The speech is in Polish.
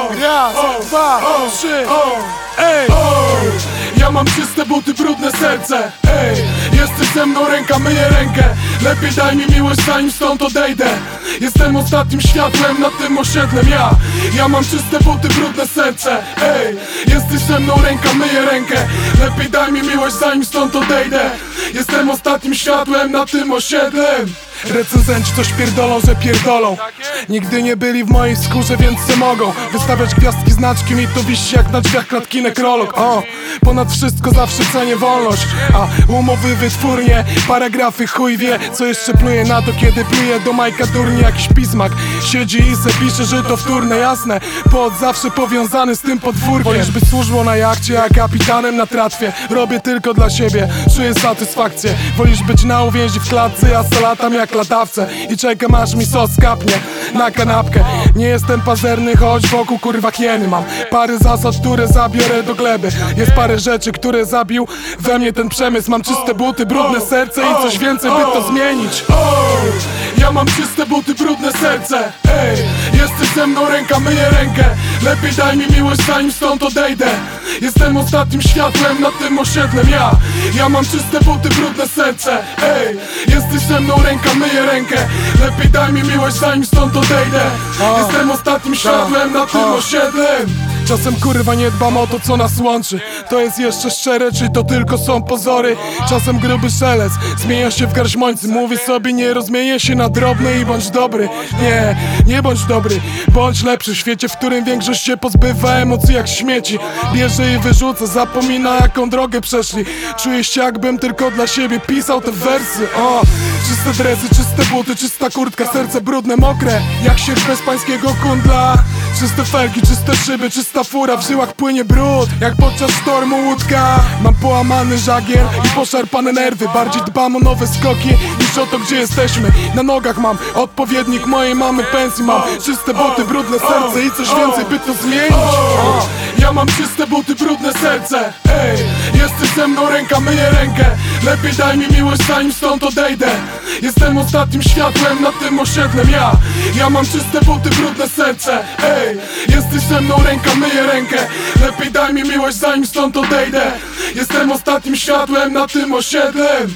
Raz, dwa, trzy. Ej! Ja mam czyste buty, brudne serce. Ej! Jesteś ze mną, ręka myje rękę. Lepiej daj mi miłość, zanim stąd odejdę. Jestem ostatnim światłem na tym osiedlem. Ja mam czyste buty, brudne serce. Ej! Jesteś ze mną, ręka myje rękę. Lepiej daj mi miłość, zanim stąd odejdę. Jestem ostatnim światłem na tym osiedlem. Recenzenci coś pierdolą, że pierdolą. Nigdy nie byli w mojej skórze, więc se mogą wystawiać gwiazdki, znaczki, mi to wisi jak na drzwiach klatki nekrolog. Ponad wszystko zawsze cenię wolność, a umowy, wytwórnie, paragrafy, chuj wie. Co jeszcze pluje na to, kiedy pluje do Majka durnie jakiś pismak. Siedzi i se pisze, że to wtórne, jasne. Od zawsze powiązany z tym podwórkiem. Wolisz być służbą na jachcie, a kapitanem na tratwie. Robię tylko dla siebie, czuję satysfakcję. Wolisz być na uwięzi w klatce, ja se latam jak latawce i czekam aż mi sos kapnie na kanapkę. Nie jestem pazerny, choć wokół kurwa hieny mam parę zasad, które zabiorę do gleby. Jest parę rzeczy, które zabił we mnie ten przemysł. Mam czyste buty, brudne serce i coś więcej, by to zmienić. Ja mam czyste buty, brudne serce. Ej, jesteś ze mną, ręka myje rękę. Lepiej daj mi miłość, zanim stąd odejdę. Jestem ostatnim światłem na tym osiedlem. Ja mam czyste buty, brudne serce. Ej, jesteś ze mną, ręka myje rękę. Lepiej daj mi miłość, zanim stąd odejdę. Jestem ostatnim światłem na tym osiedlem. Czasem kurwa nie dbam o to, co nas łączy. To jest jeszcze szczere, czy to tylko są pozory? Czasem gruby szelest zmienia się w garźmońcy. Mówię sobie, nie rozmienię się na drobny i bądź dobry. Nie bądź dobry, bądź lepszy w świecie, w którym większość się pozbywa emocji jak śmieci. Bierze i wyrzuca, zapomina jaką drogę przeszli. Czuję się jakbym tylko dla siebie pisał te wersy. Czyste dresy, czyste buty, czysta kurtka, serce brudne, mokre jak sierść bez pańskiego kundla. Czyste felgi, czyste szyby, czysta fura, w żyłach płynie brud jak podczas sztormu łódka. Mam połamany żagiel i poszarpane nerwy. Bardziej dbam o nowe skoki niż o to, gdzie jesteśmy. Na nogach mam odpowiednik mojej mamy, pensji mam czyste buty, brudne serce i coś więcej, by to zmienić. Ja mam czyste buty, brudne serce. Ej, jesteś ze mną, ręka myje rękę. Lepiej daj mi miłość, zanim stąd odejdę. Jestem ostatnim światłem na tym osiedlem. Ja mam czyste buty, brudne serce. Ej, jesteś ze mną, ręka myje rękę. Lepiej daj mi miłość, zanim stąd odejdę. Jestem ostatnim światłem na tym osiedlem.